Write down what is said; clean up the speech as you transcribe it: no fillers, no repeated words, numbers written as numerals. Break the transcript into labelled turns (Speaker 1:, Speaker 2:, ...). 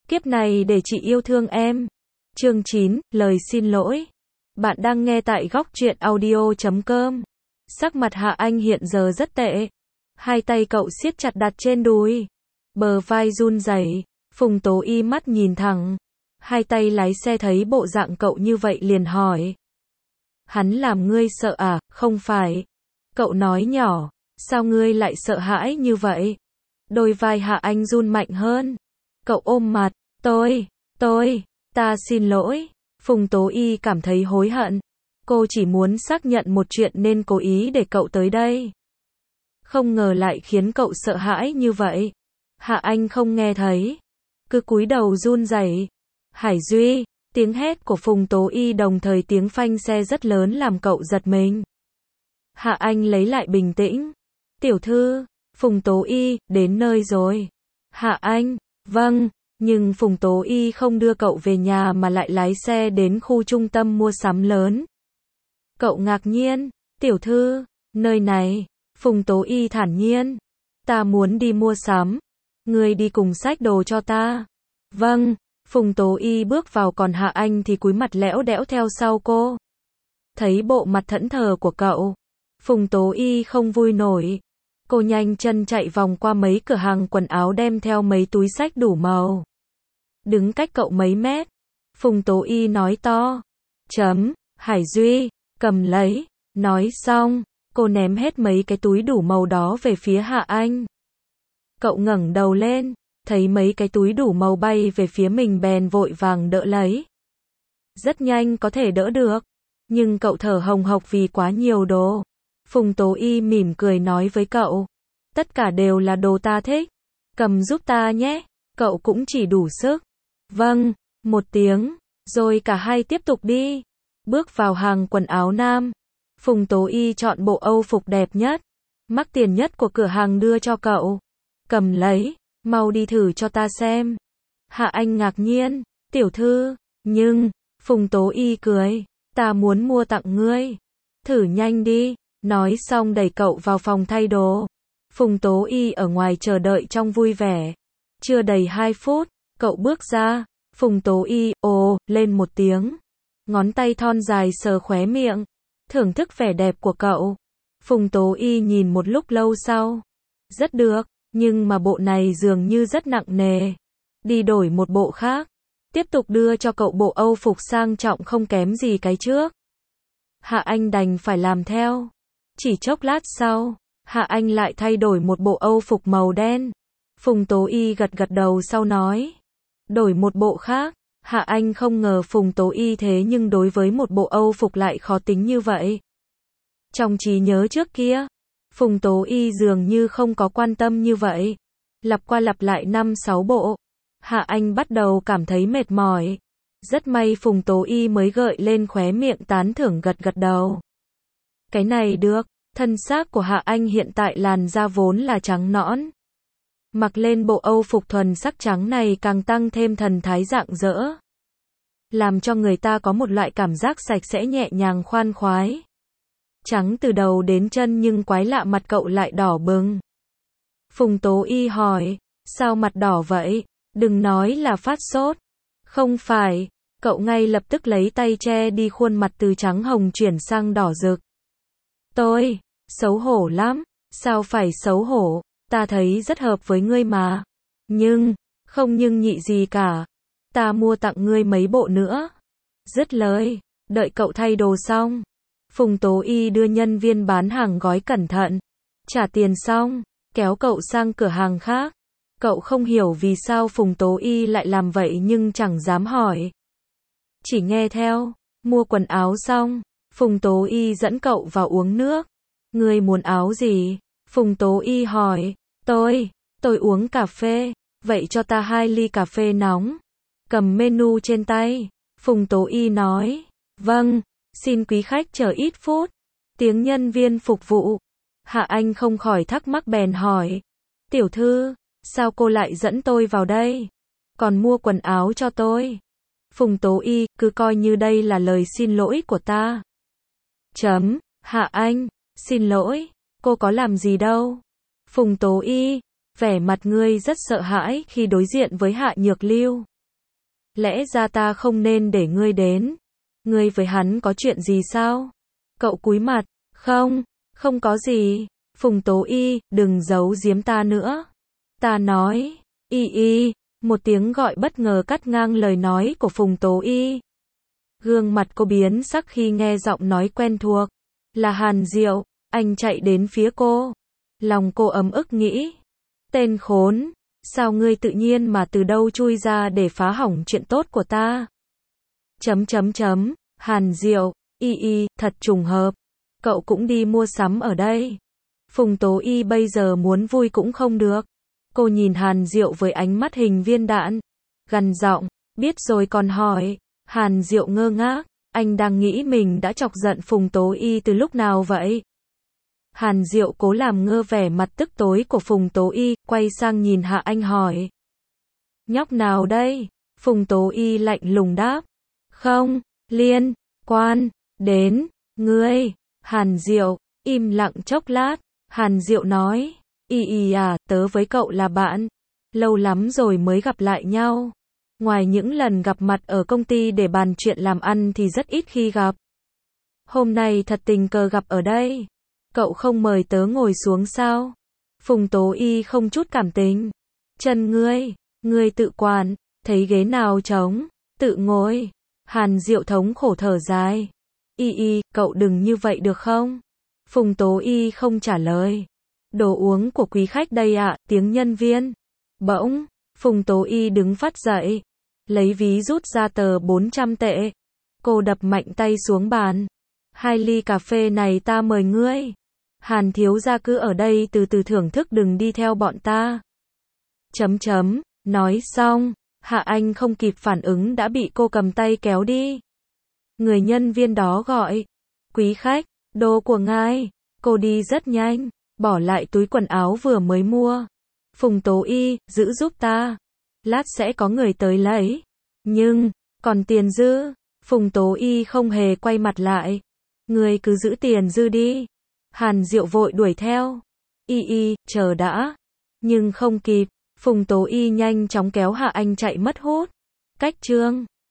Speaker 1: Kiếp này để chị yêu thương em. Chương 9, lời xin lỗi. Bạn đang nghe tại góc truyện audio.com. Sắc mặt Hạ Anh hiện giờ rất tệ. Hai tay cậu siết chặt đặt trên đùi. Bờ vai run rẩy. Phùng Tố Y mắt nhìn thẳng. Hai tay lái xe thấy bộ dạng cậu như vậy liền hỏi. Hắn làm ngươi sợ à? Không phải. Cậu nói nhỏ. Sao ngươi lại sợ hãi như vậy? Đôi vai Hạ Anh run mạnh hơn. Cậu ôm mặt. Ta xin lỗi. Phùng Tố Y cảm thấy hối hận. Cô chỉ muốn xác nhận một chuyện nên cố ý để cậu tới đây. Không ngờ lại khiến cậu sợ hãi như vậy. Hạ Anh không nghe thấy. Cứ cúi đầu run rẩy. Hải Duy, tiếng hét của Phùng Tố Y đồng thời tiếng phanh xe rất lớn làm cậu giật mình. Hạ Anh lấy lại bình tĩnh. Tiểu thư, Phùng Tố Y, đến nơi rồi. Hạ Anh, vâng. Nhưng Phùng Tố Y không đưa cậu về nhà mà lại lái xe đến khu trung tâm mua sắm lớn. Cậu ngạc nhiên, tiểu thư, nơi này, Phùng Tố Y thản nhiên. Ta muốn đi mua sắm. Ngươi đi cùng xách đồ cho ta. Vâng, Phùng Tố Y bước vào còn Hạ Anh thì cúi mặt lẽo đẽo theo sau cô. Thấy bộ mặt thẫn thờ của cậu, Phùng Tố Y không vui nổi. Cô nhanh chân chạy vòng qua mấy cửa hàng quần áo đem theo mấy túi xách đủ màu. Đứng cách cậu mấy mét, Phùng Tố Y nói to. Hải Duy, cầm lấy. Nói xong, cô ném hết mấy cái túi đủ màu đó về phía Hạ Anh. Cậu ngẩng đầu lên, thấy mấy cái túi đủ màu bay về phía mình bèn vội vàng đỡ lấy. Rất nhanh có thể đỡ được, nhưng cậu thở hồng hộc vì quá nhiều đồ. Phùng Tố Y mỉm cười nói với cậu. Tất cả đều là đồ ta thích. Cầm giúp ta nhé. Cậu cũng chỉ đủ sức. Vâng, một tiếng. Rồi cả hai tiếp tục đi. Bước vào hàng quần áo nam. Phùng Tố Y chọn bộ Âu phục đẹp nhất, mắc tiền nhất của cửa hàng đưa cho cậu. Cầm lấy, mau đi thử cho ta xem. Hạ Anh ngạc nhiên. Tiểu thư, nhưng, Phùng Tố Y cười. Ta muốn mua tặng ngươi. Thử nhanh đi. Nói xong đẩy cậu vào phòng thay đồ. Phùng Tố Y ở ngoài chờ đợi trong vui vẻ. Chưa đầy 2 phút, cậu bước ra. Phùng Tố Y, ồ, lên một tiếng. Ngón tay thon dài sờ khóe miệng. Thưởng thức vẻ đẹp của cậu. Phùng Tố Y nhìn một lúc lâu sau. Rất được, nhưng mà bộ này dường như rất nặng nề. Đi đổi một bộ khác. Tiếp tục đưa cho cậu bộ Âu phục sang trọng không kém gì cái trước. Hạ Anh đành phải làm theo. Chỉ chốc lát sau, Hạ Anh lại thay đổi một bộ Âu phục màu đen. Phùng Tố Y gật gật đầu sau nói. Đổi một bộ khác. Hạ Anh không ngờ Phùng Tố Y thế nhưng đối với một bộ Âu phục lại khó tính như vậy. Trong trí nhớ trước kia, Phùng Tố Y dường như không có quan tâm như vậy. Lặp qua lặp lại 5-6 bộ. Hạ Anh bắt đầu cảm thấy mệt mỏi. Rất may Phùng Tố Y mới gợi lên khóe miệng tán thưởng gật gật đầu. Cái này được. Thân xác của Hạ Anh hiện tại làn da vốn là trắng nõn. Mặc lên bộ Âu phục thuần sắc trắng này càng tăng thêm thần thái rạng rỡ. Làm cho người ta có một loại cảm giác sạch sẽ nhẹ nhàng khoan khoái. Trắng từ đầu đến chân nhưng quái lạ mặt cậu lại đỏ bừng. Phùng Tố Y hỏi, sao mặt đỏ vậy? Đừng nói là phát sốt. Không phải, cậu ngay lập tức lấy tay che đi khuôn mặt từ trắng hồng chuyển sang đỏ rực. Tôi, xấu hổ lắm. Sao phải xấu hổ? Ta thấy rất hợp với ngươi mà. Không nhưng nhị gì cả. Ta mua tặng ngươi mấy bộ nữa. Dứt lời, đợi cậu thay đồ xong. Phùng Tố Y đưa nhân viên bán hàng gói cẩn thận. Trả tiền xong, kéo cậu sang cửa hàng khác. Cậu không hiểu vì sao Phùng Tố Y lại làm vậy nhưng chẳng dám hỏi. Chỉ nghe theo. Mua quần áo xong, Phùng Tố Y dẫn cậu vào uống nước. Ngươi muốn áo gì? Phùng Tố Y hỏi. Tôi uống cà phê. Vậy cho ta 2 ly cà phê nóng. Cầm menu trên tay. Phùng Tố Y nói. Vâng, xin quý khách chờ ít phút. Tiếng nhân viên phục vụ. Hạ Anh không khỏi thắc mắc bèn hỏi. Tiểu thư, sao cô lại dẫn tôi vào đây? Còn mua quần áo cho tôi. Phùng Tố Y, cứ coi như đây là lời xin lỗi của ta. Hạ Anh, xin lỗi, cô có làm gì đâu. Phùng Tố Y, vẻ mặt ngươi rất sợ hãi khi đối diện với Hạ Nhược Lưu. Lẽ ra ta không nên để ngươi đến. Ngươi với hắn có chuyện gì sao? Cậu cúi mặt, không, không có gì. Phùng Tố Y, đừng giấu giếm ta nữa. Ta nói, y, một tiếng gọi bất ngờ cắt ngang lời nói của Phùng Tố Y. Gương mặt cô biến sắc khi nghe giọng nói quen thuộc. Là Hàn Diệu, anh chạy đến phía cô. Lòng cô ấm ức nghĩ. Tên khốn, sao ngươi tự nhiên mà từ đâu chui ra để phá hỏng chuyện tốt của ta? Hàn Diệu, y, thật trùng hợp. Cậu cũng đi mua sắm ở đây. Phùng Tố Y bây giờ muốn vui cũng không được. Cô nhìn Hàn Diệu với ánh mắt hình viên đạn. Gằn giọng, biết rồi còn hỏi. Hàn Diệu ngơ ngác, anh đang nghĩ mình đã chọc giận Phùng Tố Y từ lúc nào vậy? Hàn Diệu cố làm ngơ vẻ mặt tức tối của Phùng Tố Y, quay sang nhìn Hạ Anh hỏi. Nhóc nào đây? Phùng Tố Y lạnh lùng đáp. Không, liên quan đến ngươi. Hàn Diệu im lặng chốc lát. Hàn Diệu nói, y à, tớ với cậu là bạn. Lâu lắm rồi mới gặp lại nhau. Ngoài những lần gặp mặt ở công ty để bàn chuyện làm ăn thì rất ít khi gặp. Hôm nay thật tình cờ gặp ở đây. Cậu không mời tớ ngồi xuống sao? Phùng Tố Y không chút cảm tình. Chân ngươi tự quản, thấy ghế nào trống, tự ngồi. Hàn Diệu thống khổ thở dài. Y, cậu đừng như vậy được không? Phùng Tố Y không trả lời. Đồ uống của quý khách đây ạ, tiếng nhân viên. Bỗng, Phùng Tố Y đứng phát dậy. Lấy ví rút ra tờ 400 tệ. Cô đập mạnh tay xuống bàn. 2 ly cà phê này ta mời ngươi. Hàn thiếu gia cứ ở đây từ từ thưởng thức, đừng đi theo bọn ta. Nói xong, Hạ Anh không kịp phản ứng đã bị cô cầm tay kéo đi. Người nhân viên đó gọi. Quý khách, đồ của ngài. Cô đi rất nhanh, bỏ lại túi quần áo vừa mới mua. Phùng Tố Y, giữ giúp ta. Lát sẽ có người tới lấy. Nhưng, còn tiền dư. Phùng Tố Y không hề quay mặt lại. Người cứ giữ tiền dư đi. Hàn Diệu vội đuổi theo. Y, chờ đã. Nhưng không kịp. Phùng Tố Y nhanh chóng kéo Hạ Anh chạy mất hút. Cách chương